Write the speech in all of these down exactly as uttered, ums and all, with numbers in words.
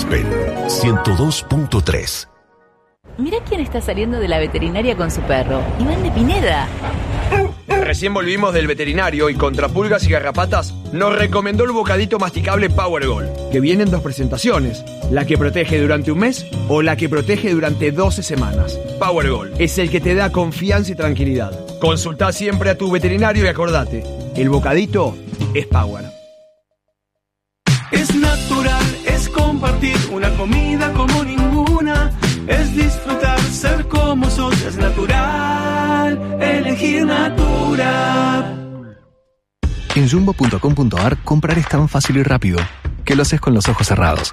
Aspen ciento dos punto tres. Mirá quién está saliendo de la veterinaria con su perro. Iván de Pineda. Recién volvimos del veterinario y contra pulgas y garrapatas nos recomendó el bocadito masticable Power Gold, que viene en dos presentaciones, la que protege durante un mes o la que protege durante doce semanas. Power Gold es el que te da confianza y tranquilidad. Consultá siempre a tu veterinario y acordate, el bocadito es Power. Es natural, es compartir una comida como ninguna. Es disfrutar, ser como sos, es natural, elegir Natura. En jumbo punto com punto a r comprar es tan fácil y rápido que lo haces con los ojos cerrados.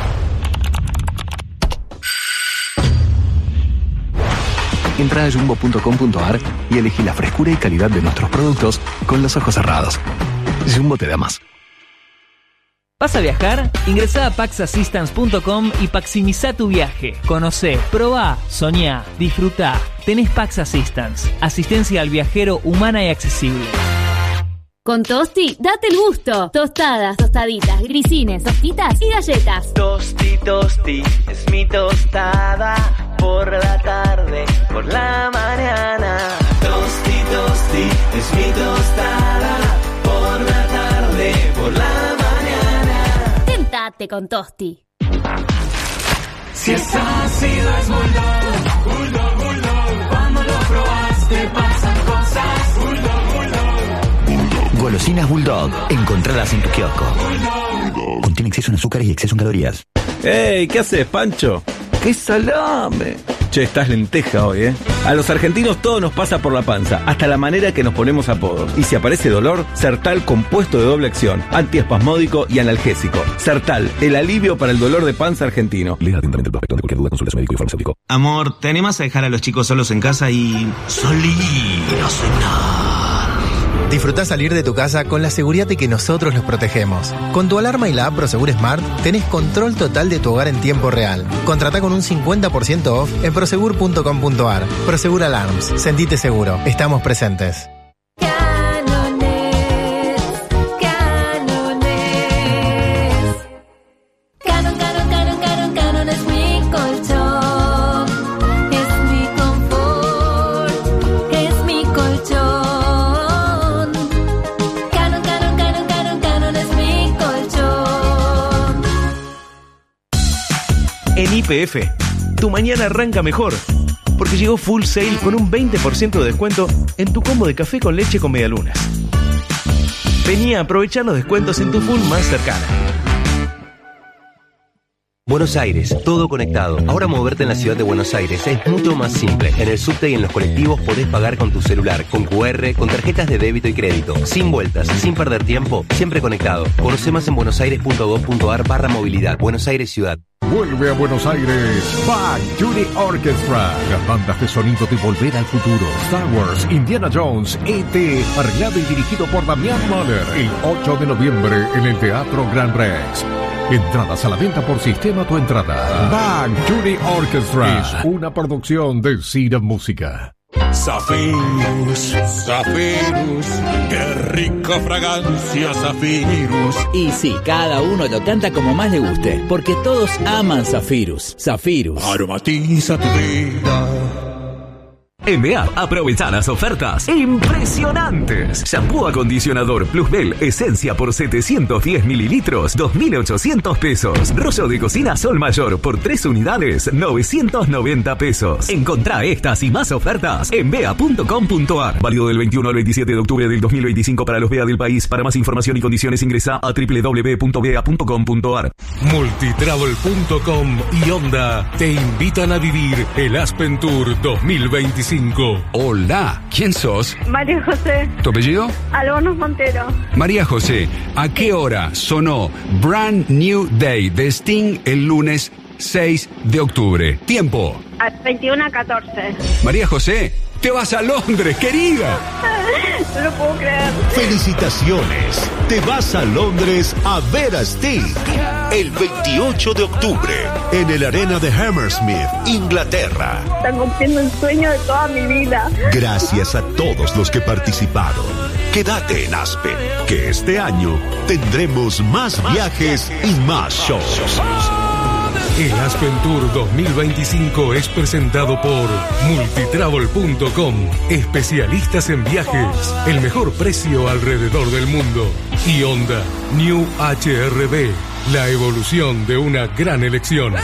Entra a jumbo punto com punto a r y elegí la frescura y calidad de nuestros productos con los ojos cerrados. Jumbo te da más. ¿Vas a viajar? Ingresá a pax assistance punto com y maximizá tu viaje. Conocé, probá, soñá, disfrutá. Tenés Pax Assistance. Asistencia al viajero humana y accesible. Con Tosti, date el gusto. Tostadas, tostaditas, grisines, hostitas y galletas. Tosti, tosti, es mi tostada. Por la tarde, por la mañana. Tosti, tosti, es mi tostada. Por la tarde, por la mañana. Date con Tosti. Si es ácido es Bulldog, Bulldog, Bulldog. Cuando lo probaste pasan cosas. Bulldog, Bulldog. Golosinas Bulldog. Encontradas en tu kiosco. Bulldog. Contiene exceso en azúcares y exceso en calorías. ¡Ey! ¿Qué haces, Pancho? ¡Qué salame! Che, estás lenteja hoy, ¿eh? A los argentinos todo nos pasa por la panza, hasta la manera que nos ponemos apodos. Y si aparece dolor, Sertal compuesto de doble acción, antiespasmódico y analgésico. Sertal, el alivio para el dolor de panza argentino. Lea atentamente el prospecto. De cualquier duda, consulte a su médico y farmacéutico. Amor, ¿te animás a dejar a los chicos solos en casa y... salir a cenar? Disfrutá salir de tu casa con la seguridad de que nosotros los protegemos. Con tu alarma y la app Prosegur Smart tenés control total de tu hogar en tiempo real. Contratá con un cincuenta por ciento off en prosegur punto com punto a r. Prosegur Alarms. Sentite seguro. Estamos presentes. En Y P F, tu mañana arranca mejor, porque llegó Full Sale con un veinte por ciento de descuento en tu combo de café con leche con medialunas. Vení a aprovechar los descuentos en tu Full más cercana. Buenos Aires, todo conectado. Ahora moverte en la ciudad de Buenos Aires es mucho más simple. En el subte y en los colectivos podés pagar con tu celular, con cu erre, con tarjetas de débito y crédito. Sin vueltas, sin perder tiempo, siempre conectado. Conoce más en buenosaires punto gov punto a r barra movilidad. Buenos Aires Ciudad. Vuelve a Buenos Aires Bang Judy Orchestra. Las bandas de sonido de Volver al Futuro, Star Wars, Indiana Jones, E T, arreglado y dirigido por Damián Mahler. El ocho de noviembre en el Teatro Gran Rex. Entradas a la venta por Sistema Tu Entrada. Bang Judy Orchestra es una producción de Cira Música. Zafirus, Zafirus, qué rica fragancia Zafirus. Y sí, cada uno lo canta como más le guste, porque todos aman Zafirus. Zafirus aromatiza tu vida. En B A, aprovecha las ofertas impresionantes. Shampoo acondicionador Plusbel Esencia por setecientos diez mililitros, dos mil ochocientos pesos. Rollo de cocina Sol Mayor por tres unidades, novecientos noventa pesos. Encontrá estas y más ofertas en bea punto com punto a r. Válido del veintiuno al veintisiete de octubre del dos mil veinticinco para los B E A del país. Para más información y condiciones ingresa a doble u doble u doble u punto bea punto com punto a r. Multitravel punto com y Honda te invitan a vivir el Aspen Tour dos mil veinticinco. Hola, ¿quién sos? María José. ¿Tu apellido? Albonos Montero. María José, ¿a qué hora sonó Brand New Day de Sting el lunes seis de octubre? Tiempo. A veintiuno a catorce. María José, te vas a Londres, querida. No lo puedo creer. Felicitaciones. Te vas a Londres a ver a Sting el veintiocho de octubre en el Arena de Hammersmith, Inglaterra. Están cumpliendo el sueño de toda mi vida. Gracias a todos los que participaron. Quédate en Aspen, que este año tendremos más viajes y más shows. El Aspen Tour dos mil veinticinco es presentado por multitravel punto com, especialistas en viajes, el mejor precio alrededor del mundo. Y Honda New H R V, la evolución de una gran elección.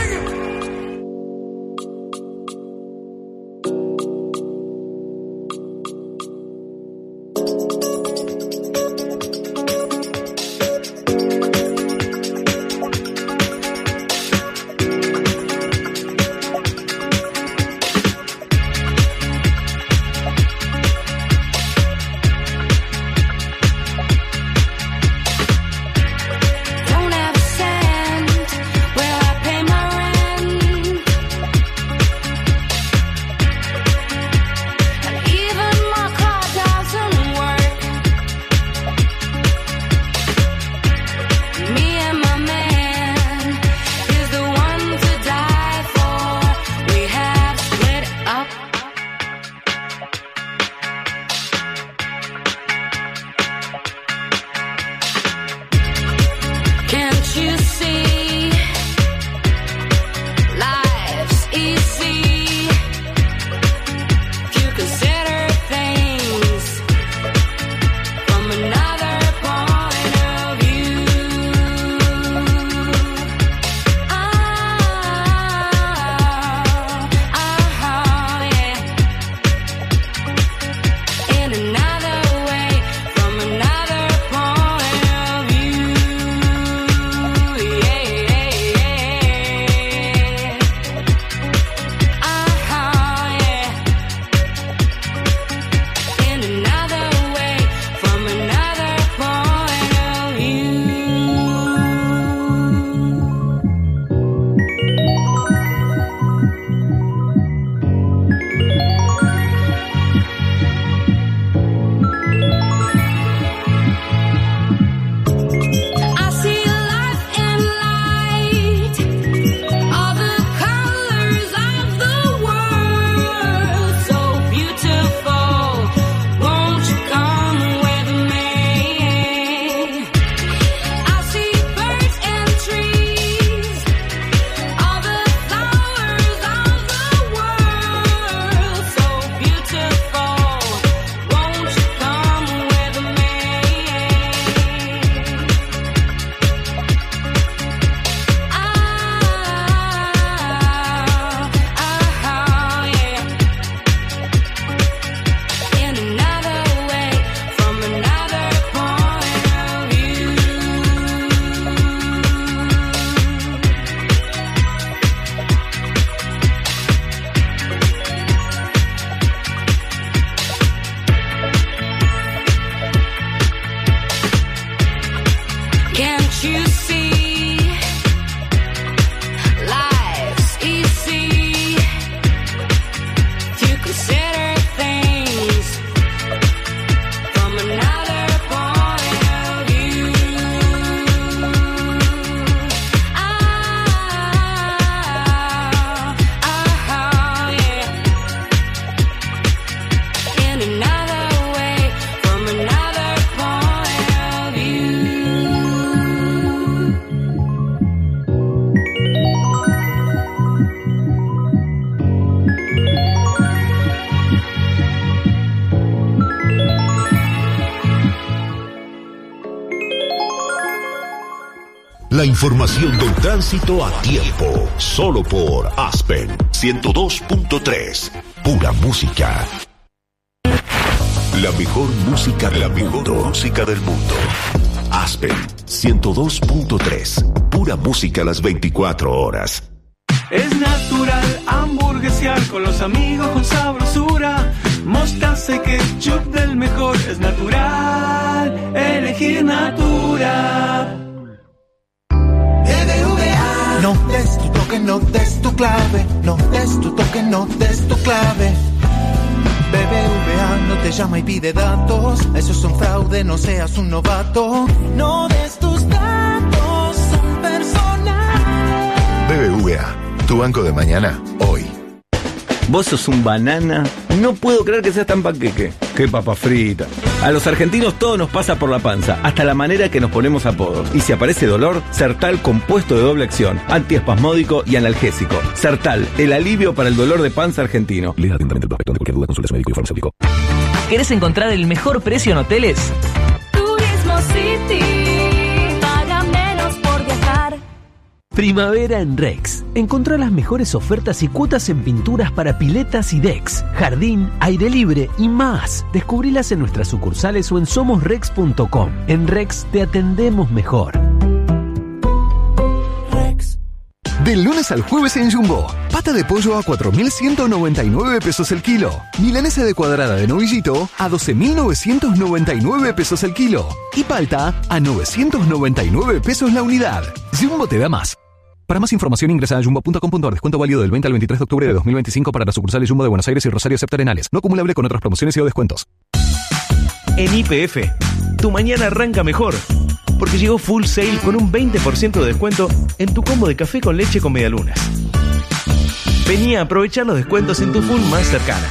La información del tránsito a tiempo, solo por Aspen ciento dos punto tres, pura música. La mejor música, la mejor música del mundo. Aspen ciento dos punto tres, pura música a las veinticuatro horas. Es natural hamburguesear con los amigos con sabrosura. Mostaza y ketchup del mejor. Es natural elegir Natura. No des tu toque, no des tu clave. No des tu toque, no des tu clave. B B V A no te llama y pide datos. Eso es un fraude, no seas un novato. No des tus datos, son personales. B B V A, tu banco de mañana, hoy. Vos sos un banana. No puedo creer que seas tan panqueque. Qué papa frita. A los argentinos todo nos pasa por la panza, hasta la manera que nos ponemos apodos. Y si aparece dolor, Sertal compuesto de doble acción, antiespasmódico y analgésico. Sertal, el alivio para el dolor de panza argentino. Lea atentamente el prospecto. De cualquier duda, consulte a su médico y farmacéutico. ¿Querés encontrar el mejor precio en hoteles? Turismo City. Paga menos por viajar. Primavera en Rex. Encontrá las mejores ofertas y cuotas en pinturas para piletas y decks, jardín, aire libre y más. Descubrilas en nuestras sucursales o en somos rex punto com. En Rex te atendemos mejor. Rex. Del lunes al jueves en Jumbo. Pata de pollo a cuatro mil ciento noventa y nueve pesos el kilo. Milanesa de cuadrada de novillito a doce mil novecientos noventa y nueve pesos el kilo. Y palta a novecientos noventa y nueve pesos la unidad. Jumbo te da más. Para más información ingresa a jumbo punto com punto a r. Descuento válido del veinte al veintitrés de octubre de dos mil veinticinco para las sucursales Jumbo de Buenos Aires y Rosario Excepto Arenales. No acumulable con otras promociones y o descuentos. En Y P F, tu mañana arranca mejor. Porque llegó Full Sail con un veinte por ciento de descuento en tu combo de café con leche con medialunas. Vení a aprovechar los descuentos en tu Full más cercana.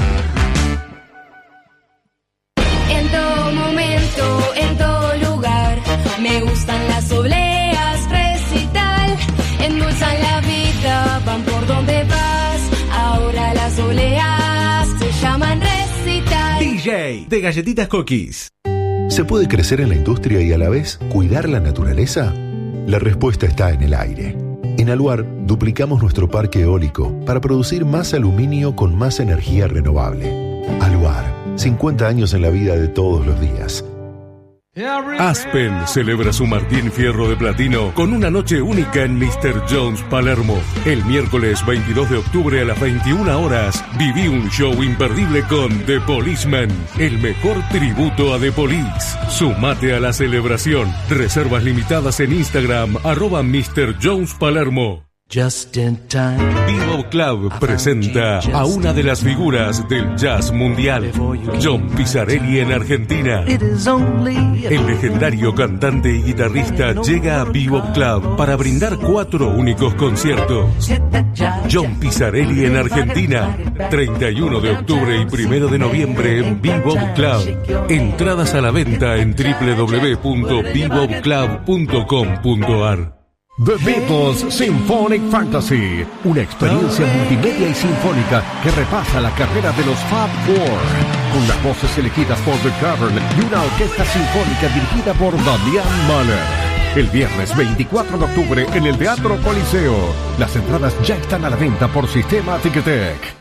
En todo momento, en todo lugar, me gustan las obleas, recital. Endulzan la vida, van por donde vas. Ahora las obleas se llaman recital. D J de Galletitas Cookies. ¿Se puede crecer en la industria y a la vez cuidar la naturaleza? La respuesta está en el aire. En Aluar duplicamos nuestro parque eólico para producir más aluminio con más energía renovable. Aluar, cincuenta años en la vida de todos los días. Aspen celebra su Martín Fierro de Platino con una noche única en mister Jones Palermo. El miércoles veintidós de octubre a las veintiuna horas, viví un show imperdible con The Policeman, el mejor tributo a The Police. Sumate a la celebración. Reservas limitadas en Instagram, arroba mister Jones Palermo. Just in time. Bebop Club presenta a una de las figuras del jazz mundial, John Pizzarelli en Argentina. El legendario cantante y guitarrista llega a Bebop Club para brindar cuatro únicos conciertos. John Pizzarelli en Argentina, treinta y uno de octubre y primero de noviembre en Bebop Club. Entradas a la venta en doble u doble u doble u punto bebop club punto com punto a r. The Beatles Symphonic Fantasy, una experiencia multimedia y sinfónica que repasa la carrera de los Fab Four, con las voces elegidas por The Cavern y una orquesta sinfónica dirigida por Damian Mahler. El viernes veinticuatro de octubre en el Teatro Coliseo. Las entradas ya están a la venta por Sistema Ticketek.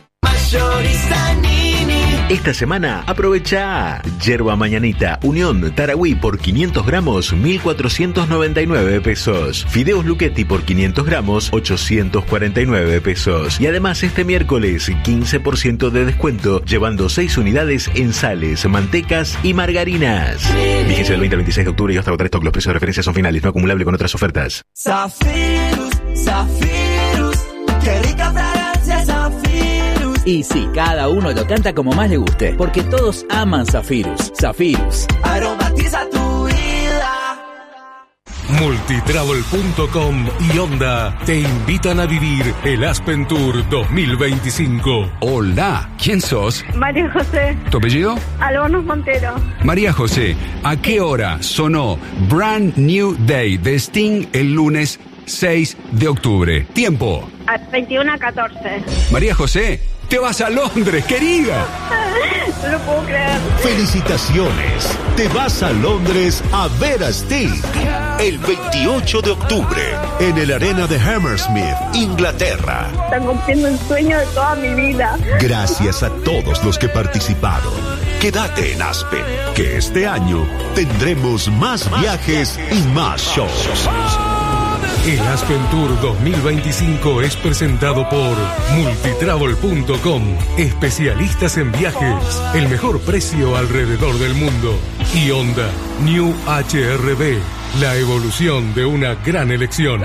Esta semana aprovecha Yerba Mañanita Unión Tarahui por quinientos gramos, mil cuatrocientos noventa y nueve pesos. Fideos Luchetti por quinientos gramos, ochocientos cuarenta y nueve pesos. Y además este miércoles quince por ciento de descuento llevando seis unidades en sales, mantecas y margarinas. Vigencia del veinte al veintiséis de octubre y hasta agotar stock. Los precios de referencia son finales, no acumulable con otras ofertas. Zafirus, Zafirus, qué rica fragancia Zafirus. Y sí, cada uno lo canta como más le guste, porque todos aman Zafirus. Zafirus. Aromatiza tu vida. Multitravel punto com y Honda te invitan a vivir el Aspen Tour dos mil veinticinco. Hola, ¿quién sos? María José. ¿Tu apellido? Albonos Montero. María José, ¿a qué hora sonó Brand New Day de Sting el lunes seis de octubre? Tiempo. A veintiuna catorce. María José, te vas a Londres, querida. No lo puedo creer. Felicitaciones. Te vas a Londres a ver a Sting el veintiocho de octubre en el Arena de Hammersmith, Inglaterra. Están cumpliendo el sueño de toda mi vida. Gracias a todos los que participaron. Quédate en Aspen, que este año tendremos más viajes y más shows. El Aspen Tour dos mil veinticinco es presentado por Multitravel punto com, especialistas en viajes, el mejor precio alrededor del mundo. Y Honda New H R V, la evolución de una gran elección.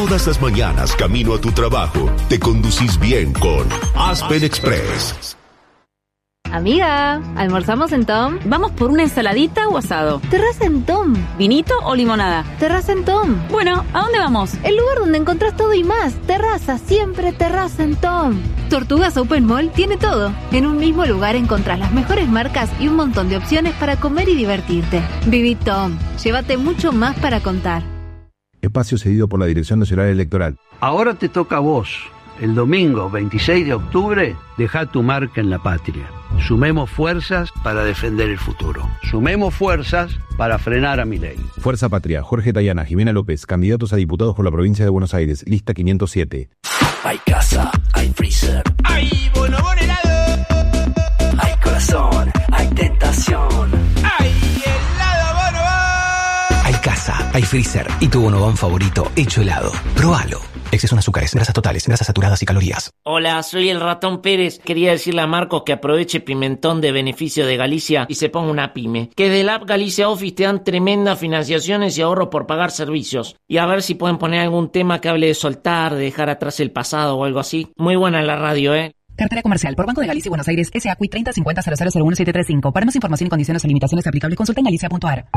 Todas las mañanas, camino a tu trabajo, te conducís bien con Aspen Express. Amiga, ¿almorzamos en Tom? ¿Vamos por una ensaladita o asado? Terraza en Tom. ¿Vinito o limonada? Terraza en Tom. Bueno, ¿a dónde vamos? El lugar donde encontrás todo y más. Terraza, siempre terraza en Tom. Tortugas Open Mall tiene todo. En un mismo lugar encontrás las mejores marcas y un montón de opciones para comer y divertirte. Viví Tom. Llévate mucho más para contar. Espacio cedido por la Dirección Nacional Electoral. Ahora te toca a vos. El domingo veintiséis de octubre, deja tu marca en la patria. Sumemos fuerzas para defender el futuro. Sumemos fuerzas para frenar a Milei. Fuerza Patria, Jorge Tayana, Jimena López, candidatos a diputados por la provincia de Buenos Aires, lista quinientos siete. Hay casa, hay freezer. ¡Hay bonobón helado! Hay corazón, hay tentación. ¡Hay helado bonobón! Hay casa, hay freezer y tu bonobón favorito hecho helado. Próbalo. Exceso en azúcares, grasas totales, grasas saturadas y calorías. Hola, soy el Ratón Pérez. Quería decirle a Marcos que aproveche Pimentón de beneficio de Galicia y se ponga una pyme. Que de la app Galicia Office te dan tremendas financiaciones y ahorro por pagar servicios. Y a ver si pueden poner algún tema que hable de soltar, de dejar atrás el pasado o algo así. Muy buena la radio, ¿eh? Cartera comercial por Banco de Galicia y Buenos Aires, S A C U I treinta cincuenta cero cero cero uno siete tres cinco. Para más información y condiciones o limitaciones aplicables, consulta en galicia punto a r.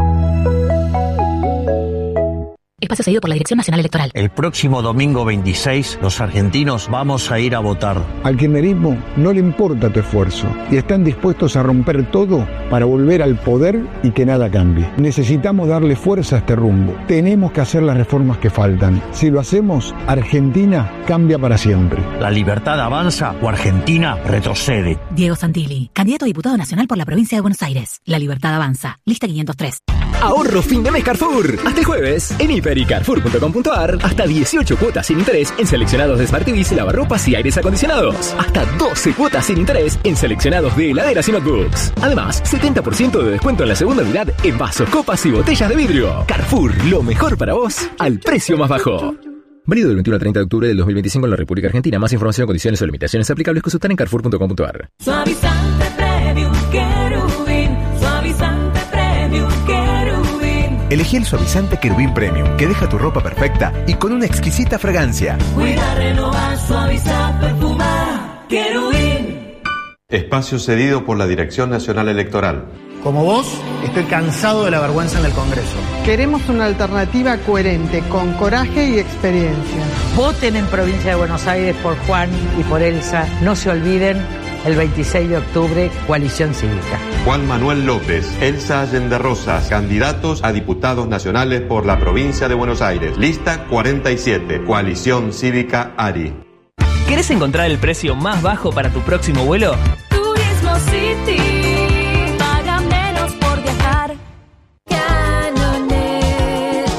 Espacio cedido por la Dirección Nacional Electoral. El próximo domingo veintiséis, los argentinos vamos a ir a votar. Al kirchnerismo no le importa tu esfuerzo y están dispuestos a romper todo para volver al poder y que nada cambie. Necesitamos darle fuerza a este rumbo. Tenemos que hacer las reformas que faltan. Si lo hacemos, Argentina cambia para siempre. La libertad avanza o Argentina retrocede. Diego Santilli, candidato a diputado nacional por la provincia de Buenos Aires. La libertad avanza. Lista quinientos tres. Ahorro fin de mes Carrefour. Hasta el jueves, en hiper y carrefour punto com punto a r, hasta dieciocho cuotas sin interés en seleccionados de Smart T Vs, lavarropas y aires acondicionados. Hasta doce cuotas sin interés en seleccionados de heladeras y notebooks. Además, setenta por ciento de descuento en la segunda unidad en vasos, copas y botellas de vidrio. Carrefour, lo mejor para vos, al precio más bajo. Válido del veintiuno al treinta de octubre del dos mil veinticinco en la República Argentina. Más información, condiciones o limitaciones aplicables consultar en carrefour punto com punto a r. Suavizante Premium Querubín, suavizante Premium Querubín. Elegí el suavizante Querubín Premium, que deja tu ropa perfecta y con una exquisita fragancia. Cuida, renovar, suavizar, perfumar. Querubín. Espacio cedido por la Dirección Nacional Electoral. Como vos, estoy cansado de la vergüenza en el Congreso. Queremos una alternativa coherente, con coraje y experiencia. Voten en Provincia de Buenos Aires por Juan y por Elsa. No se olviden, el veintiséis de octubre, Coalición Cívica. Juan Manuel López, Elsa Allende Rosas, candidatos a diputados nacionales por la Provincia de Buenos Aires. Lista cuarenta y siete, Coalición Cívica ARI. ¿Querés encontrar el precio más bajo para tu próximo vuelo? Turismo City. Paga menos por viajar. Canones,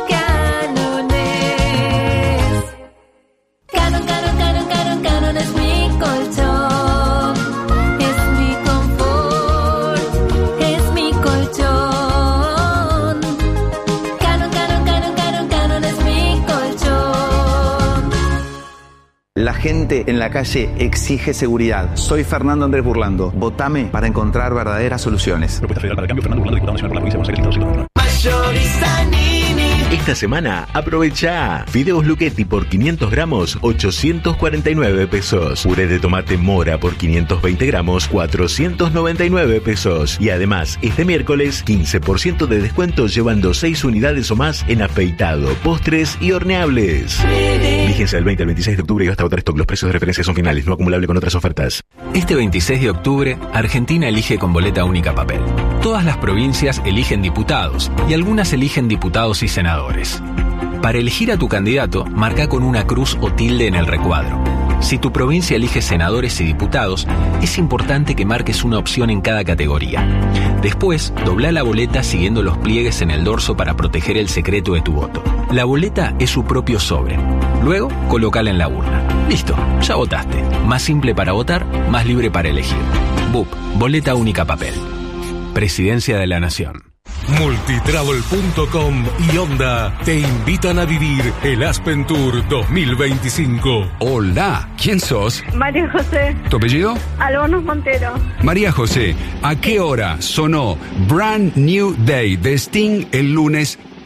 Canones. Canon, Canon, Canon, Canon, Canon es mi colchón. Es mi confort. Es mi colchón. Canon, Canon, Canon, Canon, Canon es mi colchón. La gente en la calle exige seguridad. Soy Fernando Andrés Burlando. Votame para encontrar verdaderas soluciones. Propuesta Federal para el Cambio, Fernando Burlando, diputado nacional por la provincia de Buenos Aires. Esta semana aprovecha fideos Luchetti por quinientos gramos, ochocientos cuarenta y nueve pesos. Puré de tomate Mora por quinientos veinte gramos, cuatrocientos noventa y nueve pesos. Y además, este miércoles, quince por ciento de descuento llevando seis unidades o más en afeitado, postres y horneables. Vigencia del veinte al veintiséis de octubre y hasta votar stock. Los precios de referencia son finales, no acumulable con otras ofertas. Este veintiséis de octubre, Argentina elige con boleta única papel. Todas las provincias eligen diputados y algunas eligen diputados y senadores. Para elegir a tu candidato, marca con una cruz o tilde en el recuadro. Si tu provincia elige senadores y diputados, es importante que marques una opción en cada categoría. Después, dobla la boleta siguiendo los pliegues en el dorso para proteger el secreto de tu voto. La boleta es su propio sobre. Luego, colócala en la urna. Listo, ya votaste. Más simple para votar, más libre para elegir. B U P, boleta única papel. Presidencia de la Nación. Multitravel punto com y Honda te invitan a vivir el Aspen Tour dos mil veinticinco. Hola, ¿quién sos? María José. ¿Tu apellido? Albonos Montero. María José, ¿a qué hora sonó Brand New Day de Sting el lunes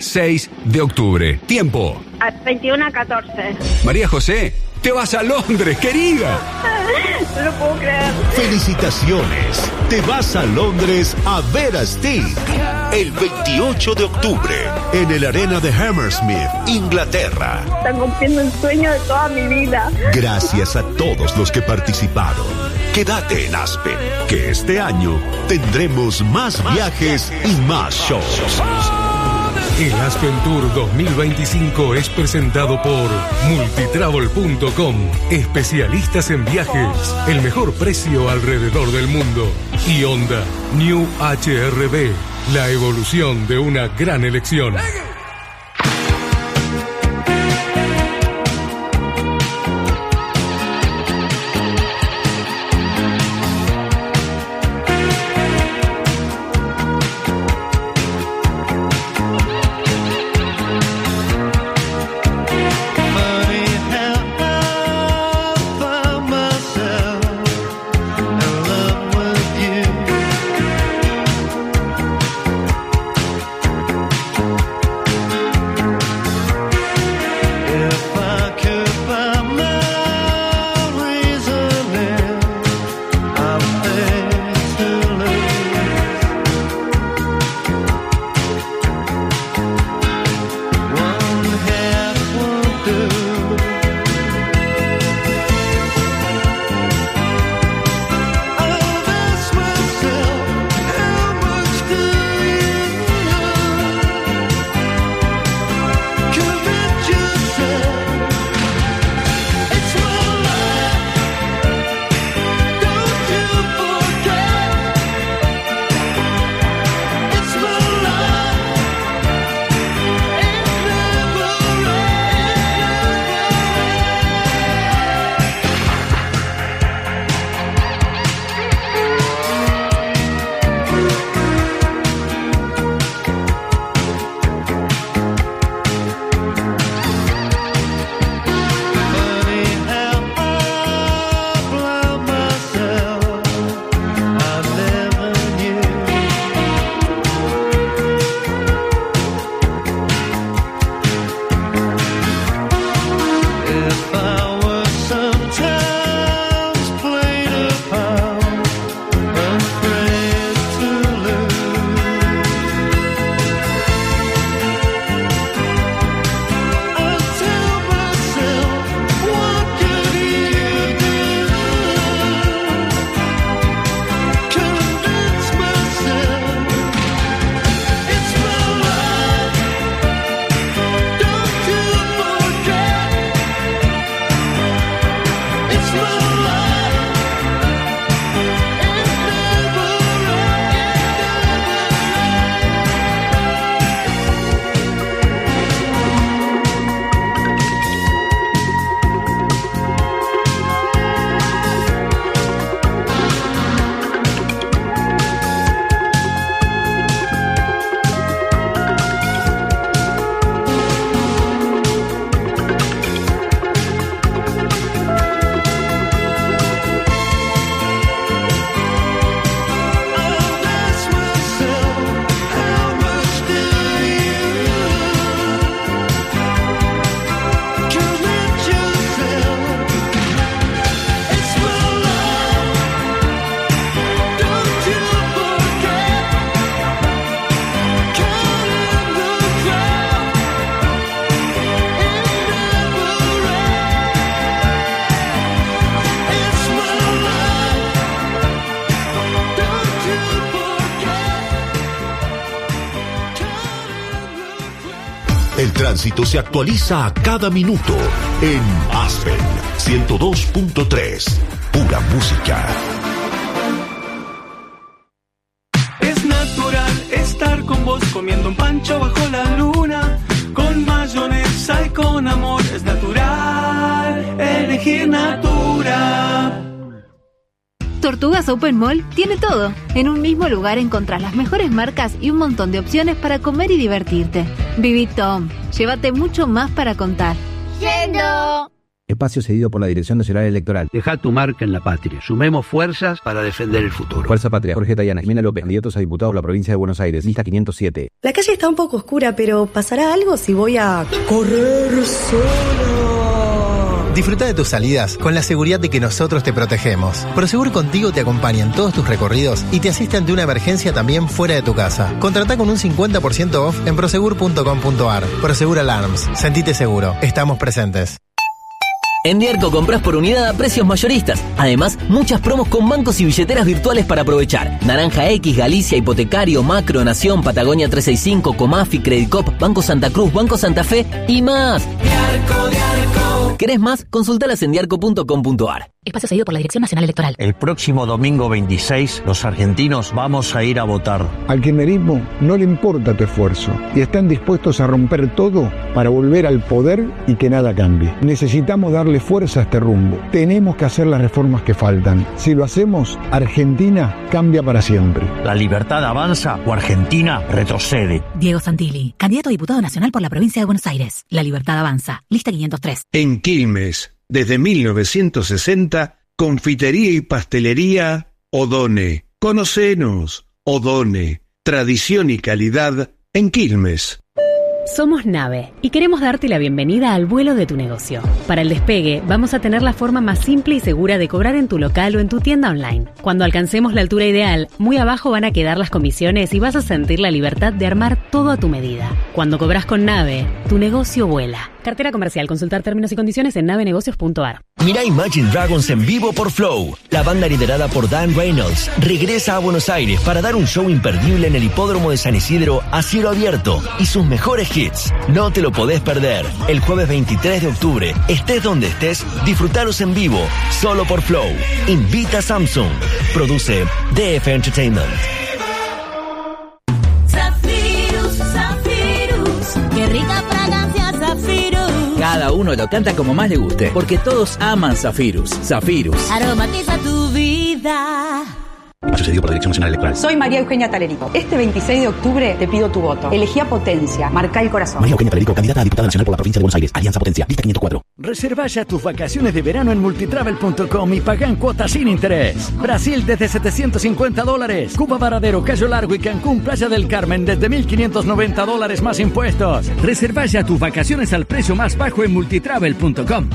seis de octubre. Tiempo. A veintiuno a catorce. María José, te vas a Londres, querida. No lo puedo creer. Felicitaciones. Te vas a Londres a ver a Sting el veintiocho de octubre en el Arena de Hammersmith, Inglaterra. Están cumpliendo el sueño de toda mi vida. Gracias a todos los que participaron. Quédate en Aspen, que este año tendremos más viajes y más shows. El Aspen Tour dos mil veinticinco es presentado por multitravel punto com, especialistas en viajes, el mejor precio alrededor del mundo, y Honda New H R V, la evolución de una gran elección. El tránsito se actualiza a cada minuto en Aspen ciento dos punto tres. Pura música. Es natural estar con vos comiendo un pancho bajo la luna, con mayonesa y con amor. Es natural elegir Natura. Tortugas Open Mall tiene todo. En un mismo lugar encontrás las mejores marcas y un montón de opciones para comer y divertirte. Viví Tom. Llévate mucho más para contar. Yendo. Espacio cedido por la Dirección Nacional Electoral. Deja tu marca en la patria. Sumemos fuerzas para defender el futuro. Fuerza Patria. Jorge Tayana, Jimena López, candidatos a diputados por la provincia de Buenos Aires. Lista quinientos siete. La calle está un poco oscura, pero ¿pasará algo si voy a correr sola? Disfruta de tus salidas con la seguridad de que nosotros te protegemos. Prosegur Contigo te acompaña en todos tus recorridos y te asiste ante una emergencia también fuera de tu casa. Contratá con un cincuenta por ciento off en prosegur punto com punto ar. Prosegur Alarms. Sentite seguro. Estamos presentes. En Diarco compras por unidad a precios mayoristas. Además, muchas promos con bancos y billeteras virtuales para aprovechar. Naranja X, Galicia, Hipotecario, Macro, Nación, Patagonia trescientos sesenta y cinco, Comafi, Credicop, Banco Santa Cruz, Banco Santa Fe y más. Diarco, Diarco. ¿Querés más? Consultalas en diarco punto com punto ar. Espacio cedido por la Dirección Nacional Electoral. El próximo domingo veintiséis, los argentinos vamos a ir a votar. Al kirchnerismo no le importa tu esfuerzo y están dispuestos a romper todo para volver al poder y que nada cambie. Necesitamos darle fuerza a este rumbo. Tenemos que hacer las reformas que faltan. Si lo hacemos, Argentina cambia para siempre. La libertad avanza o Argentina retrocede. Diego Santilli, candidato a diputado nacional por la provincia de Buenos Aires. La libertad avanza. Lista quinientos tres. En Quilmes, desde mil novecientos sesenta, confitería y pastelería Odone. Conocenos, Odone. Tradición y calidad en Quilmes. Somos Nave y queremos darte la bienvenida al vuelo de tu negocio. Para el despegue, vamos a tener la forma más simple y segura de cobrar en tu local o en tu tienda online. Cuando alcancemos la altura ideal, muy abajo van a quedar las comisiones y vas a sentir la libertad de armar todo a tu medida. Cuando cobras con Nave, tu negocio vuela. Cartera comercial. Consultar términos y condiciones en nave negocios punto ar. Mirá Imagine Dragons en vivo por Flow. La banda liderada por Dan Reynolds regresa a Buenos Aires para dar un show imperdible en el hipódromo de San Isidro a cielo abierto y sus mejores hits. No te lo podés perder. El jueves veintitrés de octubre, estés donde estés, disfrutalos en vivo, solo por Flow. Invita a Samsung. Produce D F Entertainment. Zafirus, Zafirus, qué rica fragancia Zafirus. Cada uno lo canta como más le guste, porque todos aman Zafirus. Zafirus. Aromatiza tu vida. Sucedido por la Dirección Nacional Electoral. Soy María Eugenia Talerico. Este veintiséis de octubre te pido tu voto. Elegí a Potencia. Marcá el corazón. María Eugenia Talerico, candidata a diputada nacional por la provincia de Buenos Aires. Alianza Potencia. Lista quinientos cuatro. Reserva ya tus vacaciones de verano en multitravel punto com y paga en cuotas sin interés. Brasil desde setecientos cincuenta dólares. Cuba Varadero, Cayo Largo y Cancún, Playa del Carmen desde mil quinientos noventa dólares más impuestos. Reserva ya tus vacaciones al precio más bajo en multitravel punto com.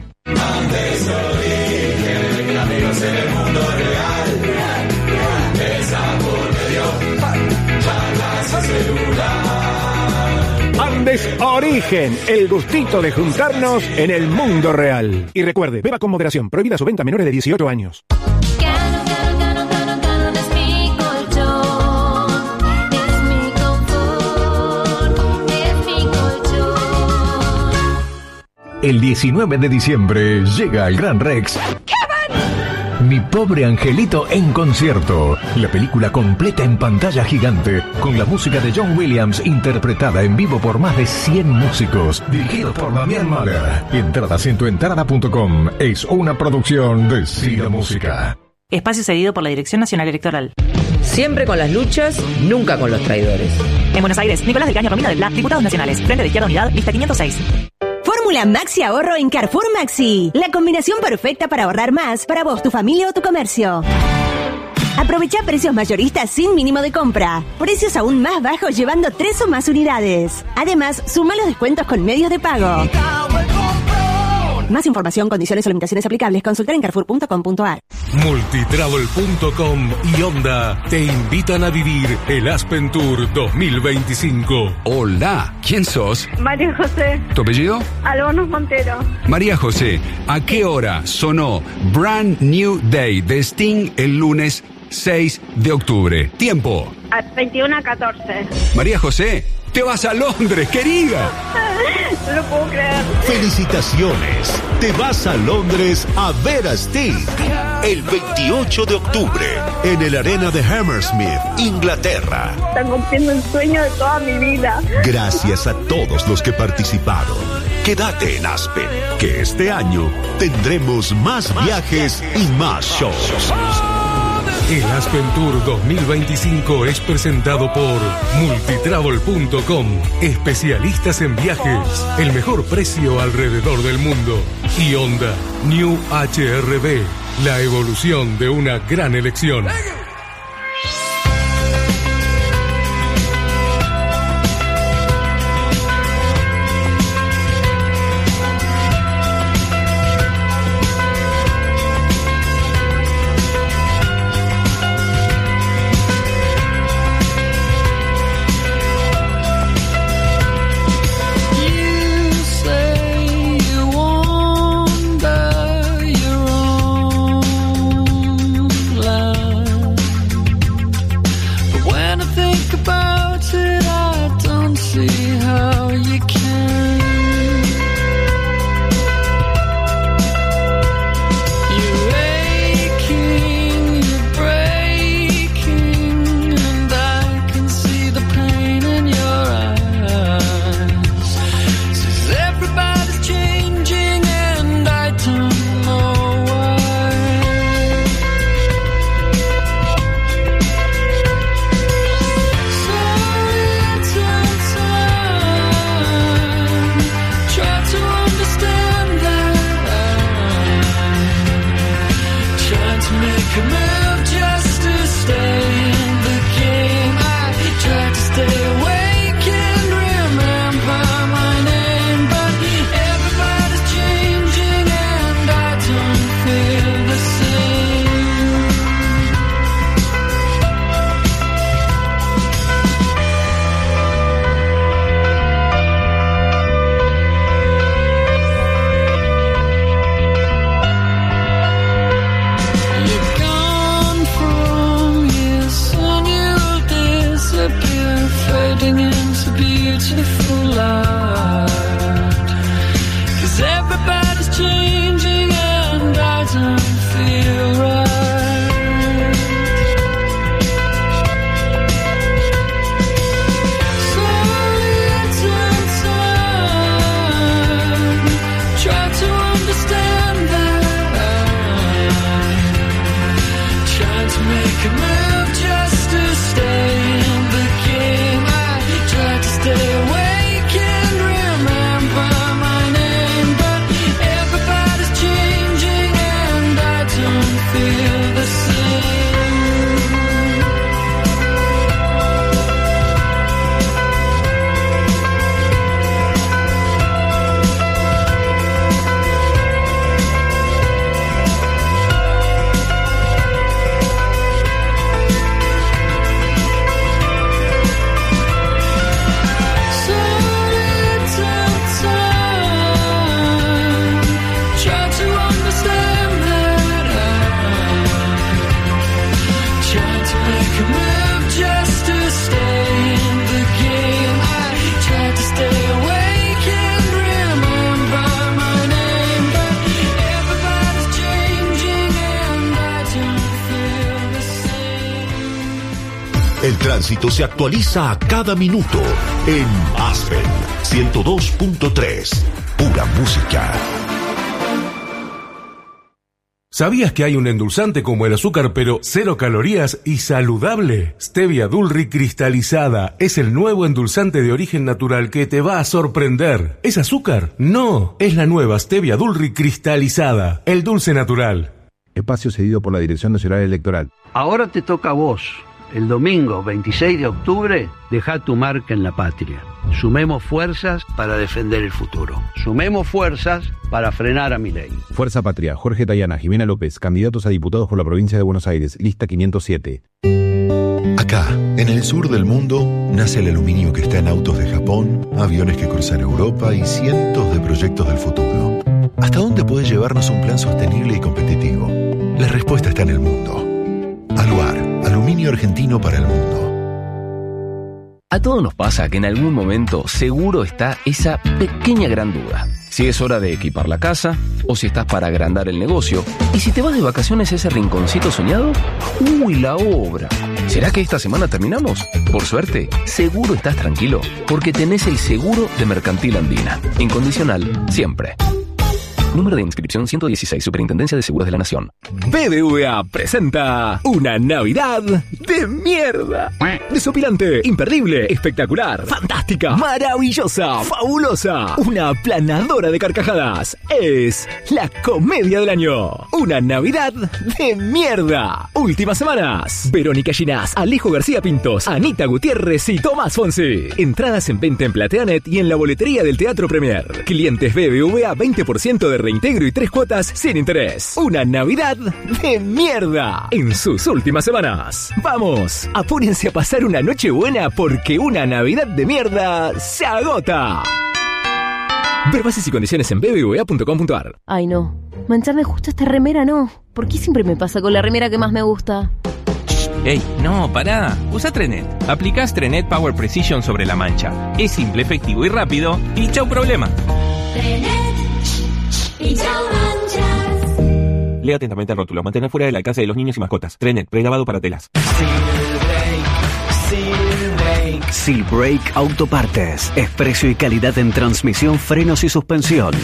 Andes Origen, el gustito de juntarnos en el mundo real. Y recuerde, beba con moderación, prohibida su venta a menores de dieciocho años. El diecinueve de diciembre llega al Gran Rex Mi pobre angelito en concierto. La película completa en pantalla gigante con la música de John Williams interpretada en vivo por más de cien músicos. Dirigido por Damián Mahler. Entradas en tu entrada punto com. Es una producción de Cida Música. Espacio cedido por la Dirección Nacional Electoral. Siempre con las luchas, nunca con los traidores. En Buenos Aires, Nicolás del Caño Romina del Bla, Diputados Nacionales. Frente de Izquierda Unidad, lista quinientos seis. Fórmula Maxi Ahorro en Carrefour Maxi. La combinación perfecta para ahorrar más para vos, tu familia o tu comercio. Aprovecha precios mayoristas sin mínimo de compra. Precios aún más bajos llevando tres o más unidades. Además, suma los descuentos con medios de pago. Más información, condiciones o limitaciones aplicables, consultar en carrefour punto com punto ar. multitravel punto com y Honda te invitan a vivir el Aspen Tour dos mil veinticinco. Hola, ¿quién sos? María José. ¿Tu apellido? Albonos Montero. María José, ¿a qué hora sonó Brand New Day de Sting el lunes seis de octubre? Tiempo. A veintiuno a catorce. María José, te vas a Londres, querida. No lo puedo creer. Felicitaciones. Te vas a Londres a ver a Sting el veintiocho de octubre en el Arena de Hammersmith, Inglaterra. Están cumpliendo el sueño de toda mi vida. Gracias a todos los que participaron. Quédate en Aspen, que este año tendremos más viajes y más shows. El Aspen Tour dos mil veinticinco es presentado por multitravel punto com, especialistas en viajes, el mejor precio alrededor del mundo. Y Honda New H R V, la evolución de una gran elección. El tránsito se actualiza a cada minuto en Aspen ciento dos punto tres. Pura música. ¿Sabías que hay un endulzante como el azúcar, pero cero calorías y saludable? Stevia Dulri cristalizada es el nuevo endulzante de origen natural que te va a sorprender. ¿Es azúcar? No, es la nueva Stevia Dulri cristalizada, el dulce natural. Espacio cedido por la Dirección Nacional Electoral. Ahora te toca a vos. El domingo veintiséis de octubre, deja tu marca en la patria. Sumemos fuerzas para defender el futuro. Sumemos fuerzas para frenar a Milei. Fuerza Patria, Jorge Tayana, Jimena López, candidatos a diputados por la provincia de Buenos Aires, lista quinientos siete. Acá, en el sur del mundo, nace el aluminio que está en autos de Japón, aviones que cruzan Europa y cientos de proyectos del futuro. ¿Hasta dónde puede llevarnos un plan sostenible y competitivo? La respuesta está en el mundo. Aluar, aluminio argentino para el mundo. A todos nos pasa que en algún momento seguro está esa pequeña gran duda. Si es hora de equipar la casa, o si estás para agrandar el negocio, y si te vas de vacaciones a ese rinconcito soñado, ¡uy, la obra! ¿Será que esta semana terminamos? Por suerte, seguro estás tranquilo, porque tenés el seguro de Mercantil Andina. Incondicional, siempre. Número de inscripción ciento dieciséis, Superintendencia de Seguros de la Nación. B B V A presenta una Navidad de mierda. Desopilante, imperdible, espectacular, fantástica, maravillosa, fabulosa, una aplanadora de carcajadas. Es la comedia del año. Una Navidad de mierda. Últimas semanas. Verónica Ginás, Alejo García Pintos, Anita Gutiérrez y Tomás Fonsi. Entradas en venta en Plateanet y en la boletería del Teatro Premier. Clientes B B V A veinte por ciento de reintegro y tres cuotas sin interés. Una Navidad de mierda en sus últimas semanas. Vamos, apúrense a pasar una noche buena porque una Navidad de mierda se agota. Ver bases y condiciones en b b v a punto com punto a r. Ay no, mancharme justo esta remera no. ¿Por qué siempre me pasa con la remera que más me gusta? Ey, no, pará. Usa Trenet. Aplicás Trenet Power Precision sobre la mancha. Es simple, efectivo y rápido. Y chau problema. Trenet y chau manchas. Lea atentamente el rótulo. Mantener fuera del alcance de los niños y mascotas. Trenet, pregrabado para telas. Silbrake Autopartes. Es precio y calidad en transmisión, frenos y suspensión.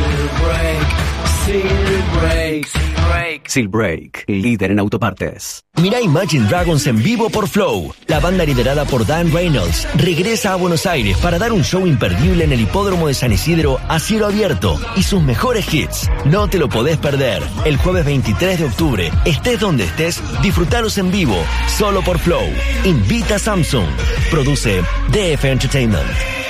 Silbrake, Silbrake, Silbrake, líder en autopartes. Mirá Imagine Dragons en vivo por Flow. La banda liderada por Dan Reynolds regresa a Buenos Aires para dar un show imperdible en el hipódromo de San Isidro a cielo abierto y sus mejores hits. No te lo podés perder. El jueves veintitrés de octubre, estés donde estés, disfrutalos en vivo, solo por Flow. Invita a Samsung. Produce D F Entertainment.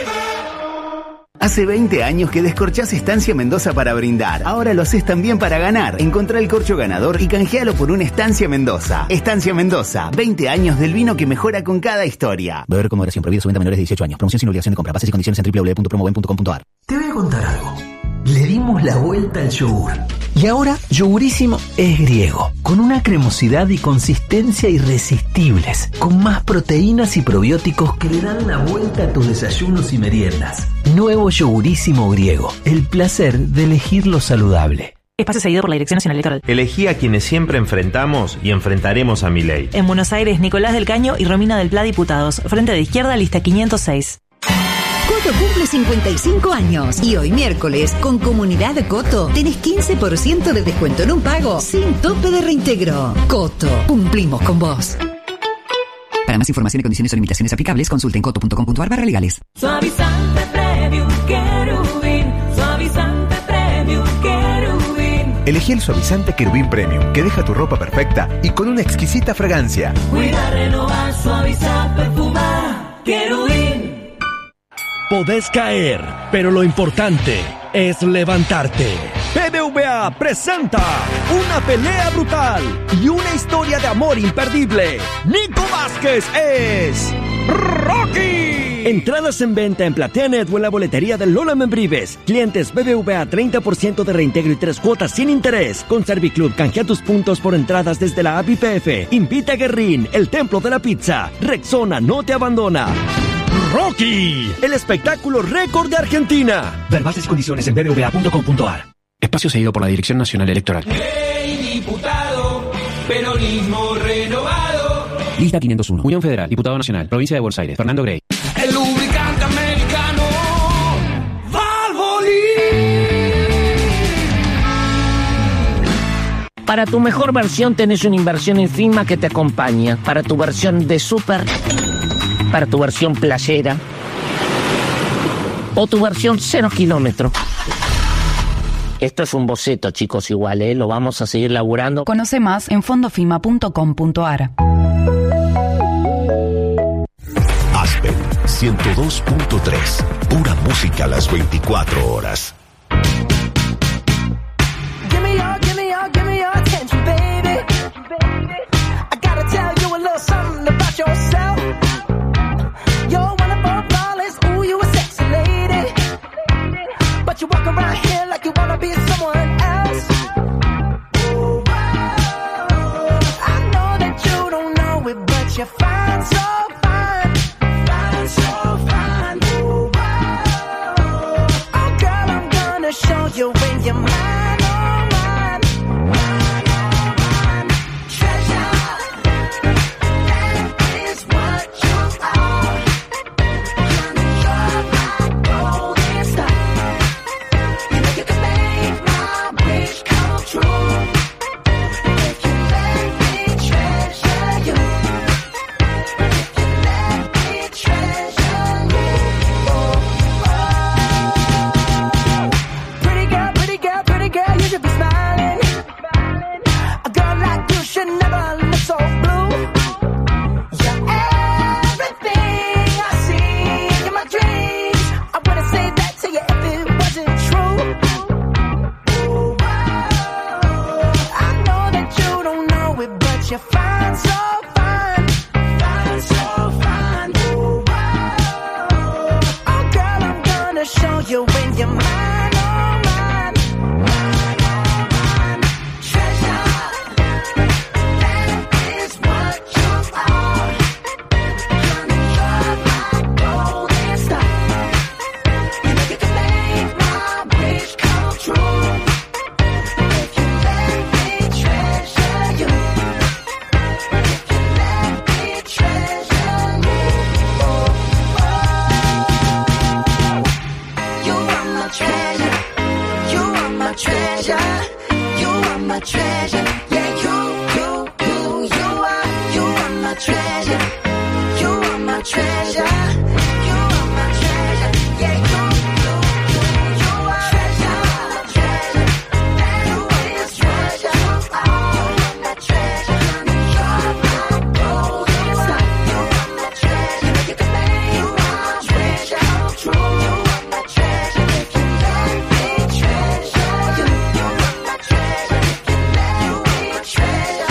Hace veinte años que descorchás Estancia Mendoza para brindar. Ahora lo haces también para ganar. Encontrá el corcho ganador y canjealo por un Estancia Mendoza. Estancia Mendoza, veinte años del vino que mejora con cada historia. Beber con moderación, prohibido su venta a menores de dieciocho años. Promoción sin obligación de compra. Bases y condiciones en doble u doble u doble u punto promoven punto com punto a r. Te voy a contar algo. Le dimos la vuelta al yogur. Y ahora, Yogurísimo es griego, con una cremosidad y consistencia irresistibles, con más proteínas y probióticos que le dan la vuelta a tus desayunos y meriendas. Nuevo Yogurísimo griego, el placer de elegir lo saludable. Espacio seguido por la Dirección Nacional Electoral. Elegí a quienes siempre enfrentamos y enfrentaremos a Milei. En Buenos Aires, Nicolás del Caño y Romina del Pla, diputados. Frente de Izquierda, lista quinientos seis. Coto cumple cincuenta y cinco años y hoy miércoles con Comunidad Coto tenés quince por ciento de descuento en un pago sin tope de reintegro. Coto, cumplimos con vos. Para más información y condiciones o limitaciones aplicables, consulten coto punto com punto a r barra legales. Suavizante Premium Querubín. Suavizante Premium Querubín. Elegí el suavizante Querubín Premium, que deja tu ropa perfecta y con una exquisita fragancia. Cuida, renovar, suavizar, perfumar. Querubín. Podés caer, pero lo importante es levantarte. B B V A presenta una pelea brutal y una historia de amor imperdible. Nico Vázquez es Rocky. Entradas en venta en Plateanet o en la boletería de Lola Membrives. Clientes B B V A treinta por ciento de reintegro y tres cuotas sin interés. Con Serviclub canjea tus puntos por entradas desde la app I P F. Invita a Guerrín, el templo de la pizza. Rexona no te abandona. Rocky, el espectáculo récord de Argentina. Ver bases y condiciones en b b v a punto com punto a r. Espacio seguido por la Dirección Nacional Electoral. Hey, diputado, peronismo renovado. Lista quinientos uno. Unión Federal, Diputado Nacional, Provincia de Buenos Aires, Fernando Grey. El lubricante americano Valvoline. Para tu mejor versión tenés una inversión encima que te acompaña. Para tu versión de super, para tu versión playera o tu versión cero kilómetro. Esto es un boceto, chicos, igual, ¿eh? Lo vamos a seguir laburando. Conoce más en fondofima punto com punto a r. Aspen ciento dos punto tres. Pura música a las veinticuatro horas. Give me your, give me your, give me your attention, baby. I gotta tell you a little something about yourself. You're one of our flawless, ooh, you a sexy lady. But you walk around here like you wanna be someone else. Ooh, whoa. I know that you don't know it, but you're fine, so fine. Fine, so fine. Ooh, whoa. Oh, girl, I'm gonna show you when you're mine, oh, mine. Mine, oh, mine. Treasure, that is what you are. Honey, you're my golden star. You know you can make my treasure. You are my treasure. You are my treasure. Yeah, you, you, you, you are treasure. Treasure. You are my treasure. You are my treasure. You are my gold. You are my treasure. You can make you my treasure true. You are my treasure. You can make me treasure you. You are my treasure. You can make me treasure.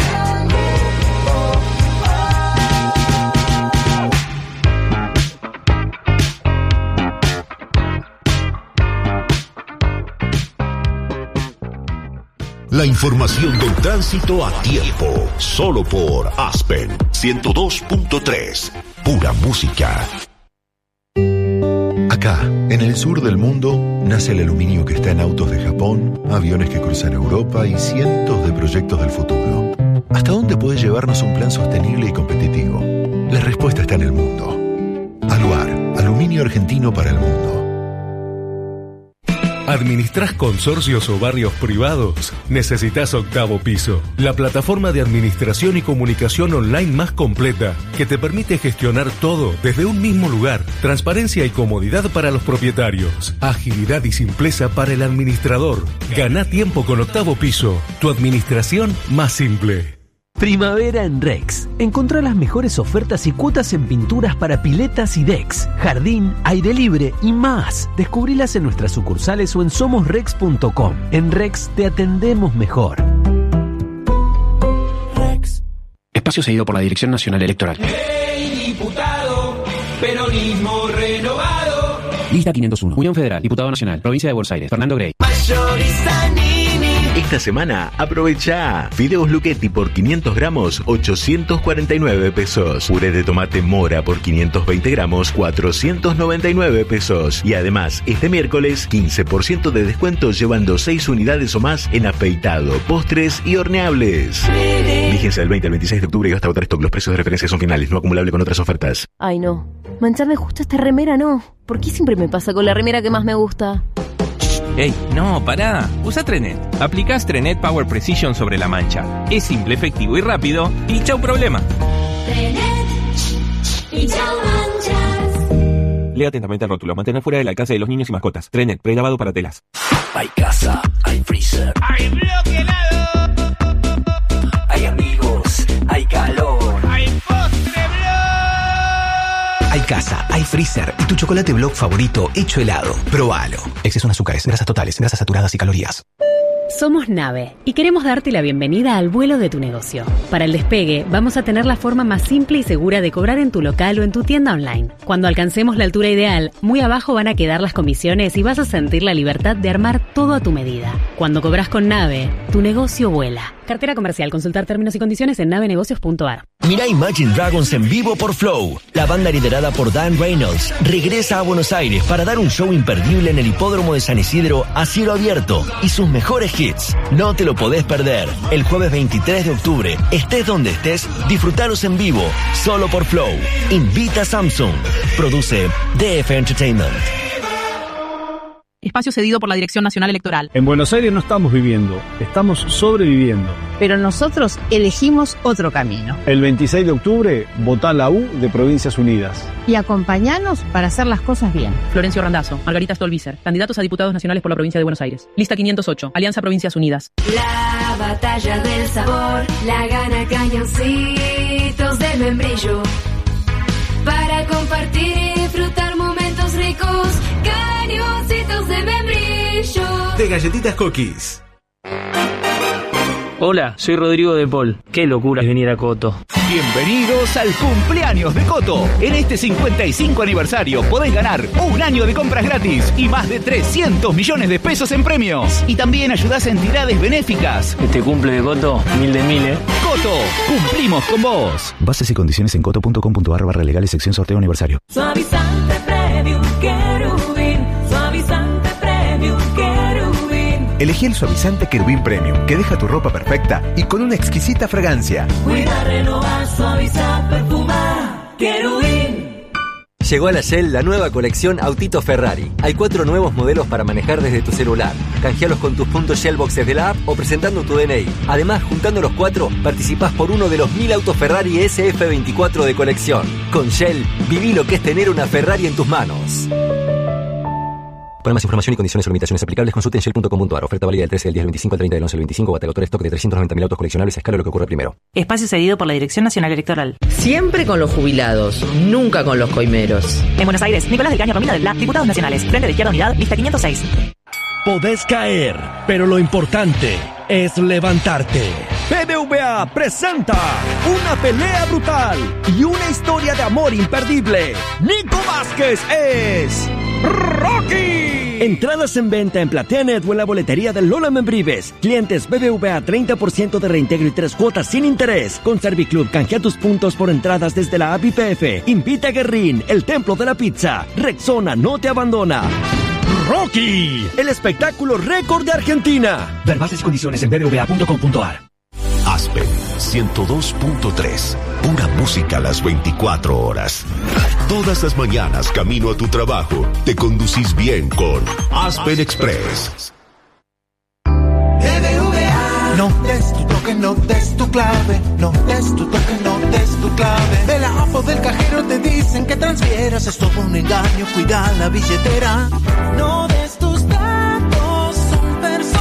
La información del tránsito a tiempo, solo por Aspen ciento dos punto tres, pura música. Acá, en el sur del mundo, nace el aluminio que está en autos de Japón, aviones que cruzan Europa y cientos de proyectos del futuro. ¿Hasta dónde puede llevarnos un plan sostenible y competitivo? La respuesta está en el mundo. Aluar, aluminio argentino para el mundo. ¿Administrás consorcios o barrios privados? Necesitas Octavo Piso, la plataforma de administración y comunicación online más completa que te permite gestionar todo desde un mismo lugar. Transparencia y comodidad para los propietarios. Agilidad y simpleza para el administrador. Gana tiempo con Octavo Piso, tu administración más simple. Primavera en Rex. Encontrá las mejores ofertas y cuotas en pinturas para piletas y decks, jardín, aire libre y más. Descubrilas en nuestras sucursales o en somos rex punto com. En Rex te atendemos mejor. Rex. Espacio cedido por la Dirección Nacional Electoral. ¡Hey, diputado! Peronismo renovado. Lista quinientos uno. Unión Federal, Diputado Nacional, Provincia de Buenos Aires, Fernando Grey. Esta semana aprovecha fideos Luchetti por quinientos gramos, ochocientos cuarenta y nueve pesos. Puré de tomate Mora por quinientos veinte gramos, cuatrocientos noventa y nueve pesos. Y además, este miércoles, quince por ciento de descuento llevando seis unidades o más en afeitado, postres y horneables. Vigencia del veinte al veintiséis de octubre y hasta agotar stock. Los precios de referencia son finales, no acumulable con otras ofertas. Ay, no. Mancharme justo esta remera, no. ¿Por qué siempre me pasa con la remera que más me gusta? ¡Ey! No, pará. Usa Trenet. Aplicás Trenet Power Precision sobre la mancha. Es simple, efectivo y rápido. Y chau problema. Trenet y chau manchas. Lea atentamente el rótulo. Mantener fuera del alcance de los niños y mascotas. Trenet, prelavado para telas. Hay casa, hay freezer. ¡Hay bloque helado! Hay amigos, hay calor. ¡Hay postre blog! Hay casa, hay freezer y tu chocolate Block favorito hecho helado. Probalo. Exceso en azúcares, grasas totales, grasas saturadas y calorías. Somos Nave y queremos darte la bienvenida al vuelo de tu negocio. Para el despegue, vamos a tener la forma más simple y segura de cobrar en tu local o en tu tienda online. Cuando alcancemos la altura ideal, muy abajo van a quedar las comisiones y vas a sentir la libertad de armar todo a tu medida. Cuando cobras con Nave, tu negocio vuela. Cartera comercial. Consultar términos y condiciones en nave negocios punto a r. Mirá Imagine Dragons en vivo por Flow. La banda liderada por Dan Reynolds regresa a Buenos Aires para dar un show imperdible en el hipódromo de San Isidro a cielo abierto y sus mejores hits. No te lo podés perder. El jueves veintitrés de octubre, estés donde estés, disfrutalos en vivo, solo por Flow. Invita a Samsung. Produce D F Entertainment. Espacio cedido por la Dirección Nacional Electoral. En Buenos Aires no estamos viviendo, estamos sobreviviendo. Pero nosotros elegimos otro camino. El veintiséis de octubre, votá la U de Provincias Unidas. Y acompañanos para hacer las cosas bien. Florencio Randazzo, Margarita Stolbizer, candidatos a diputados nacionales por la Provincia de Buenos Aires. Lista quinientos ocho, Alianza Provincias Unidas. La batalla del sabor la gana Cañoncitos de Membrillo. Para compartir y disfrutar momentos ricos, Cañoncitos de Membrillo. De Galletitas Cookies. Hola, soy Rodrigo de Paul. Qué locura es venir a Coto. Bienvenidos al cumpleaños de Coto. En este cincuenta y cinco aniversario podés ganar un año de compras gratis y más de trescientos millones de pesos en premios. Y también ayudás a entidades benéficas. Este cumple de Coto, mil de mil, ¿eh? Coto, cumplimos con vos. Bases y condiciones en coto punto com punto a r barra legales sección sorteo aniversario. Suavizante Premium Querubín. Suavizante Premium Querubín. Elegí el suavizante Querubín Premium, que deja tu ropa perfecta y con una exquisita fragancia. Cuida, renovar, suavizar, perfumar. Querubín. Llegó a la Shell la nueva colección Autito Ferrari. Hay cuatro nuevos modelos para manejar desde tu celular. Canjealos con tus puntos Shell Boxes de la app o presentando tu D N I. Además, juntando los cuatro, participás por uno de los mil autos Ferrari S F veinticuatro de colección. Con Shell, viví lo que es tener una Ferrari en tus manos. Para más información y condiciones o limitaciones aplicables, consulten shell punto com punto a r. Oferta válida del trece del diez del veinticinco al treinta del once del veinticinco. Batagotor stock de trescientos noventa mil autos coleccionables a escala lo que ocurre primero. Espacio cedido por la Dirección Nacional Electoral. Siempre con los jubilados, nunca con los coimeros. En Buenos Aires, Nicolás del Caño, Romina del Bla, Diputados Nacionales. Frente de Izquierda Unidad, lista quinientos seis. Podés caer, pero lo importante es levantarte. B B V A presenta una pelea brutal y una historia de amor imperdible. Nico Vázquez es Rocky. Entradas en venta en PlateaNet o en la boletería de Lola Membrives. Clientes B B V A treinta por ciento de reintegro y tres cuotas sin interés. Con Serviclub canjea tus puntos por entradas desde la app I P F. Invita a Guerrín, el templo de la pizza. Rexona no te abandona. Rocky, el espectáculo récord de Argentina. Ver bases y condiciones en b b v a punto com punto a r. Aspen ciento dos punto tres. Pura música las veinticuatro horas. Todas las mañanas camino a tu trabajo. Te conducís bien con Aspen Express. B B V A. No des tu toque, no des tu clave. No des tu toque, no des tu clave. De la app o del cajero te dicen que transfieras. Es todo un engaño, cuida la billetera. No des tus datos, son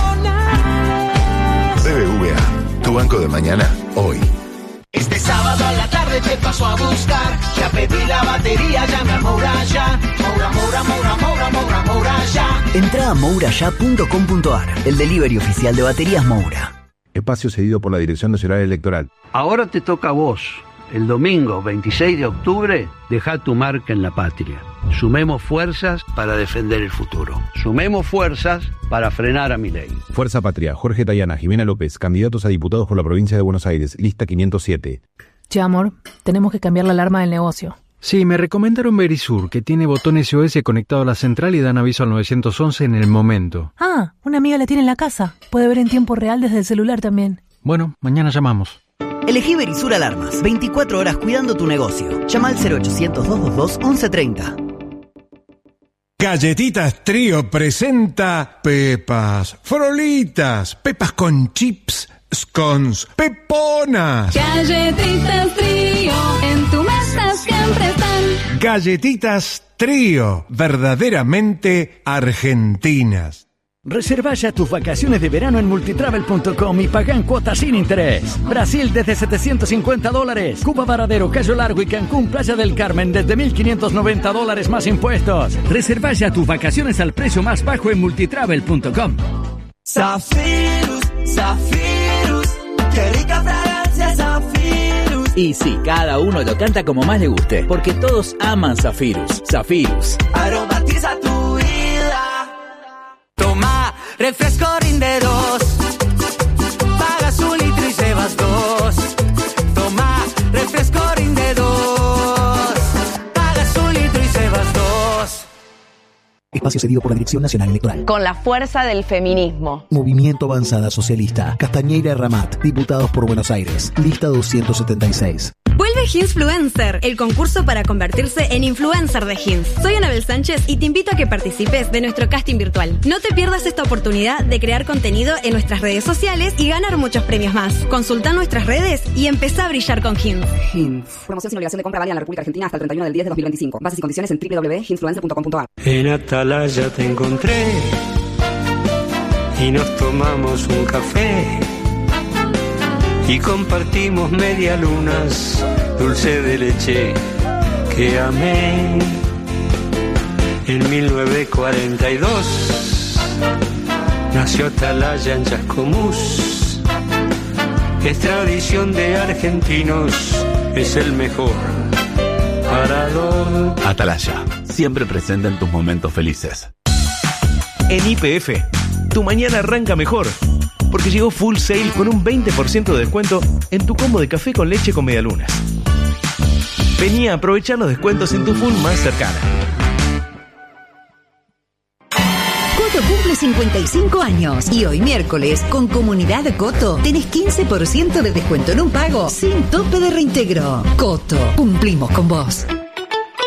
personales. B B V A, tu banco de mañana, hoy. Este sábado a la tarde te paso a buscar. Ya pedí la batería, llame a Moura ya. Moura, Moura, Moura, Moura, Moura, Moura ya. Entra a moura ya punto com punto a r, el delivery oficial de baterías Moura. Espacio cedido por la Dirección Nacional Electoral. Ahora te toca a vos. El domingo veintiséis de octubre, deja tu marca en la patria. Sumemos fuerzas para defender el futuro. Sumemos fuerzas para frenar a Milei. Fuerza Patria, Jorge Tayana, Jimena López, candidatos a diputados por la provincia de Buenos Aires, lista quinientos siete. Che, amor, tenemos que cambiar la alarma del negocio. Sí, me recomendaron Verisur, que tiene botón S O S conectado a la central y dan aviso al nueve once en el momento. Ah, una amiga la tiene en la casa. Puede ver en tiempo real desde el celular también. Bueno, mañana llamamos. Elegí Verisur Alarmas, veinticuatro horas cuidando tu negocio. Llama al cero ochocientos, doscientos veintidós, once treinta. Galletitas Trío presenta Pepas, Frolitas, Pepas con chips, scones, Peponas. Galletitas Trío, en tu mesa siempre están. Galletitas Trío, verdaderamente argentinas. Reserva ya tus vacaciones de verano en multitravel punto com y paga en cuotas sin interés. Brasil desde setecientos cincuenta dólares. Cuba, Varadero, Cayo Largo y Cancún, Playa del Carmen desde mil quinientos noventa dólares más impuestos. Reserva ya tus vacaciones al precio más bajo en multitravel punto com. Zafirus, Zafirus, qué rica fragancia Zafirus. Y sí, cada uno lo canta como más le guste, porque todos aman Zafirus. Zafirus. Aromatiza tu vida. Toma, refresco rinde dos. Pagas un litro y llevas dos. Toma, refresco rinde dos. Pagas un litro y llevas dos. Espacio cedido por la Dirección Nacional Electoral. Con la fuerza del feminismo. Movimiento Avanzada Socialista. Castañeira Ramat. Diputados por Buenos Aires. Lista doscientos setenta y seis. Vuelve Hinsfluencer, el concurso para convertirse en influencer de Hins. Soy Anabel Sánchez y te invito a que participes de nuestro casting virtual. No te pierdas esta oportunidad de crear contenido en nuestras redes sociales y ganar muchos premios más. Consulta nuestras redes y empezá a brillar con Hins. Hins. Promoción sin obligación de compra válida en la República Argentina hasta el treinta y uno del diez de dos mil veinticinco. Bases y condiciones en doble u doble u doble u punto hinsfluencer punto com punto a r. En Atalaya te encontré y nos tomamos un café y compartimos medialunas, dulce de leche que amé. En mil novecientos cuarenta y dos nació Atalaya en Chascomús. Es tradición de argentinos, es el mejor parador. Atalaya, siempre presente en tus momentos felices. En Y P F, tu mañana arranca mejor, porque llegó Full Sale con un veinte por ciento de descuento en tu combo de café con leche con medialunas. Vení a aprovechar los descuentos en tu Full más cercana. Coto cumple cincuenta y cinco años y hoy miércoles con Comunidad Coto tenés quince por ciento de descuento en un pago sin tope de reintegro. Coto, cumplimos con vos.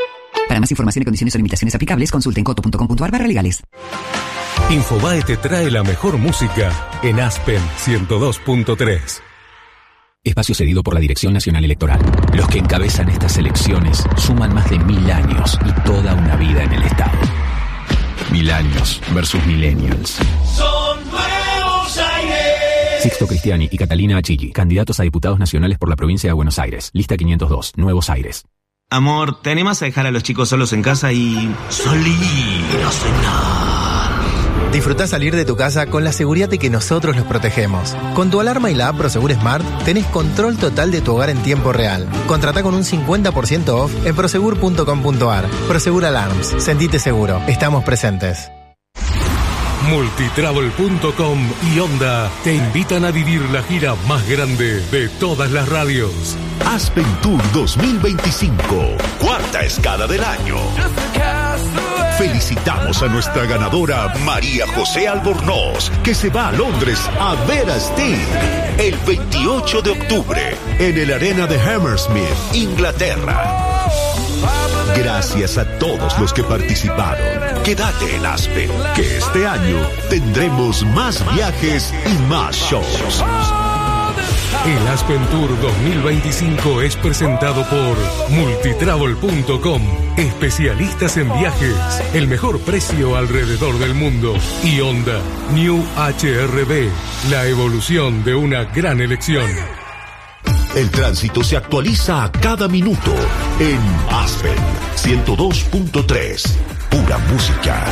Para más información y condiciones o limitaciones aplicables, consulten coto punto com punto ar barra legales. Infobae te trae la mejor música en Aspen ciento dos punto tres. Espacio cedido por la Dirección Nacional Electoral. Los que encabezan estas elecciones suman más de mil años y toda una vida en el Estado. Mil años versus millennials. Son nuevos aires. Sixto Cristiani y Catalina Achilli, candidatos a diputados nacionales por la provincia de Buenos Aires. Lista quinientos dos, Nuevos Aires. Amor, ¿te animas a dejar a los chicos solos en casa y salir a cenar? Disfrutá salir de tu casa con la seguridad de que nosotros los protegemos. Con tu alarma y la app Prosegur Smart tenés control total de tu hogar en tiempo real. Contratá con un cincuenta por ciento off en prosegur punto com punto ar. Prosegur Alarms. Sentite seguro. Estamos presentes. Multitravel punto com y Honda te invitan a vivir la gira más grande de todas las radios. Aspen Tour dos mil veinticinco, cuarta escala del año. Felicitamos a nuestra ganadora María José Albornoz, que se va a Londres a ver a Sting el veintiocho de octubre en el Arena de Hammersmith, Inglaterra. Gracias a todos los que participaron. Quédate en Aspen, que este año tendremos más viajes y más shows. El Aspen Tour dos mil veinticinco es presentado por Multitravel punto com, especialistas en viajes, el mejor precio alrededor del mundo, y Honda New H R V, la evolución de una gran elección. El tránsito se actualiza a cada minuto en Aspen ciento dos punto tres, pura música.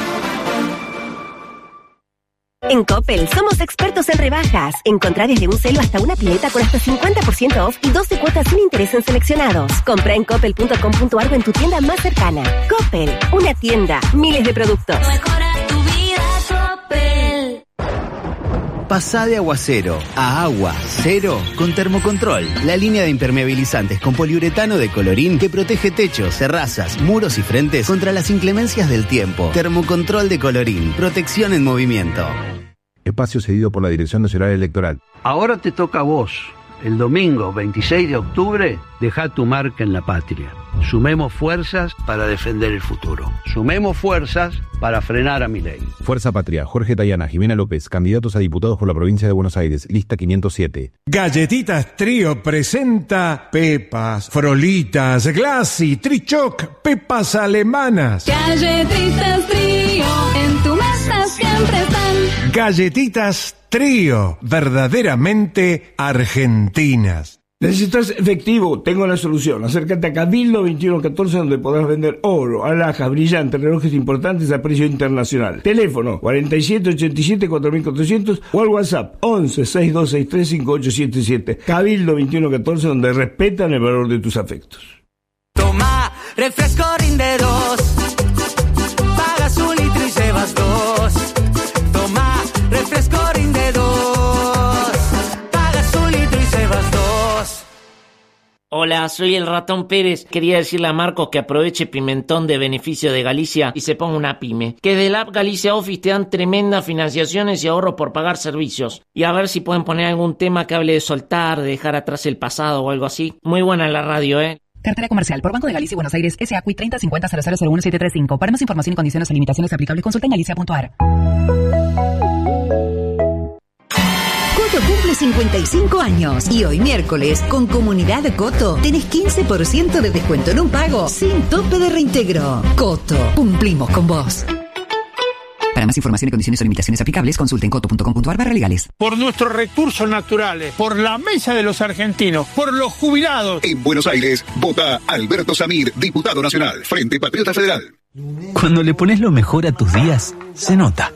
En Coppel somos expertos en rebajas. Encontrá desde un celo hasta una pileta con hasta cincuenta por ciento off y doce cuotas sin interés en seleccionados. Comprá en coppel punto com punto ar o en tu tienda más cercana. Coppel, una tienda, miles de productos. Mejora tu vida, Coppel. Pasá de agua cero a agua cero con Termocontrol, la línea de impermeabilizantes con poliuretano de Colorín que protege techos, terrazas, muros y frentes contra las inclemencias del tiempo. Termocontrol de Colorín, protección en movimiento. Espacio cedido por la Dirección Nacional Electoral. Ahora te toca a vos. El domingo veintiséis de octubre, dejá tu marca en la patria. Sumemos fuerzas para defender el futuro. Sumemos fuerzas para frenar a Milei. Fuerza Patria, Jorge Tayana, Jimena López, candidatos a diputados por la provincia de Buenos Aires, lista quinientos siete. Galletitas Trío presenta Pepas, Frolitas, Glassy, Trichoc, Pepas alemanas. Galletitas Trío, en tu mesa siempre están. Galletitas Trío, verdaderamente argentinas. ¿Necesitas efectivo? Tengo la solución. Acércate a Cabildo veintiuno catorce, donde podrás vender oro, alhajas, brillantes, relojes importantes a precio internacional. Teléfono cuarenta y siete ochenta y siete cuatro mil cuatrocientos o al WhatsApp once sesenta y dos sesenta y tres cincuenta y ocho setenta y siete. Cabildo veintiuno catorce, donde respetan el valor de tus afectos. Toma, refresco rinde dos. Pagas un litro y llevas dos. Toma, refresco rinde dos. Pagas un litro y llevas dos. Hola, soy el Ratón Pérez. Quería decirle a Marcos que aproveche Pimentón de beneficio de Galicia y se ponga una pyme. Que de la app Galicia Office te dan tremendas financiaciones y ahorros por pagar servicios. Y a ver si pueden poner algún tema que hable de soltar, de dejar atrás el pasado o algo así. Muy buena la radio, ¿eh? Cartera comercial por Banco de Galicia y Buenos Aires, S A C U I treinta cincuenta cero cero cero uno siete tres cinco. Para más información y condiciones o limitaciones aplicables, consulta en galicia punto ar. Coto cumple cincuenta y cinco años y hoy miércoles con Comunidad Coto tenés quince por ciento de descuento en un pago sin tope de reintegro. Coto, cumplimos con vos. Para más información y condiciones o limitaciones aplicables, consulten coto punto com punto ar barra legales. Por nuestros recursos naturales, por la mesa de los argentinos, por los jubilados. En Buenos Aires, vota Alberto Samir, diputado nacional, Frente Patriota Federal. Cuando le pones lo mejor a tus días, se nota.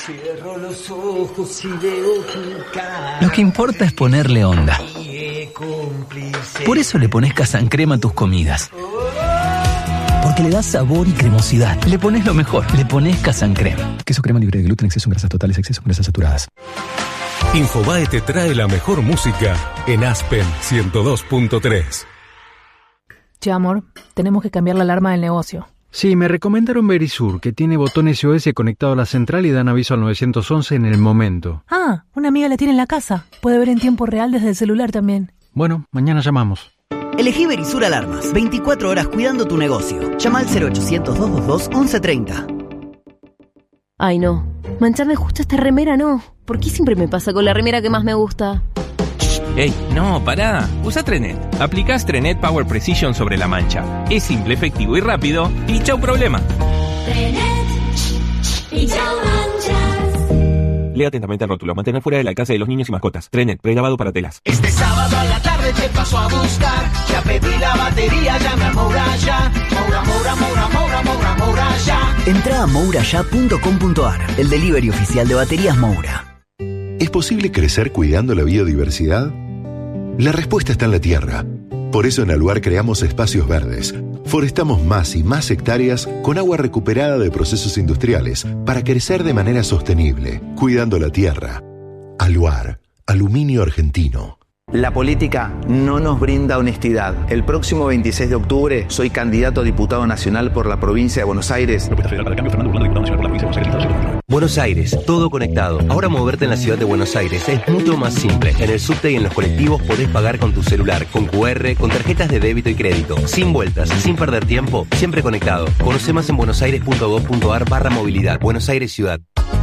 Lo que importa es ponerle onda. Por eso le pones Casan Crema a tus comidas. Porque le das sabor y cremosidad. Le pones lo mejor. Le pones Casan Crema. Queso crema libre de gluten, exceso en grasas totales, exceso en grasas saturadas. Infobae te trae la mejor música en Aspen ciento dos punto tres. Che, amor, tenemos que cambiar la alarma del negocio. Sí, me recomendaron Verisur, que tiene botón S O S conectado a la central y dan aviso al nueve once en el momento. Ah, una amiga la tiene en la casa. Puede ver en tiempo real desde el celular también. Bueno, mañana llamamos. Elegí Verisur Alarmas. veinticuatro horas cuidando tu negocio. Llama al cero ochocientos, doscientos veintidós, once treinta. Ay, no. Mancharme justo esta remera, no. ¿Por qué siempre me pasa con la remera que más me gusta? Ey, no, pará. Usa Trenet. Aplicás Trenet Power Precision sobre la mancha. Es simple, efectivo y rápido. Y chau problema. Trenet. Y chau manchas. Lea atentamente el rótulo. Mantener fuera del alcance de los niños y mascotas. Trenet, prelavado para telas. Este sábado a la tarde te paso a buscar. Ya pedí la batería, llame a Moura ya. Moura, Moura, Moura, Moura, Moura, Moura ya. Entra a moura ya punto com punto a r, el delivery oficial de baterías Moura. ¿Es posible crecer cuidando la biodiversidad? La respuesta está en la tierra. Por eso en Aluar creamos espacios verdes. Forestamos más y más hectáreas con agua recuperada de procesos industriales para crecer de manera sostenible, cuidando la tierra. Aluar, aluminio argentino. La política no nos brinda honestidad. El próximo veintiséis de octubre soy candidato a diputado nacional por la provincia de Buenos Aires. Buenos Aires, todo conectado. Ahora moverte en la ciudad de Buenos Aires es mucho más simple. En el subte y en los colectivos podés pagar con tu celular, con cu erre, con tarjetas de débito y crédito. Sin vueltas, sin perder tiempo, siempre conectado. Conoce más en buenosaires.gov.ar barra movilidad. Buenos Aires Ciudad.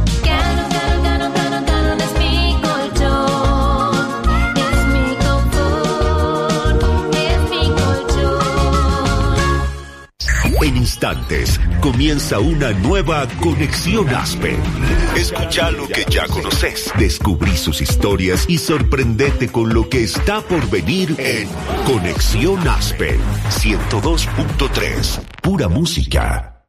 En instantes comienza una nueva Conexión Aspen. Escucha lo que ya conoces, descubrí sus historias y sorprendete con lo que está por venir en Conexión Aspen ciento dos punto tres. Pura música.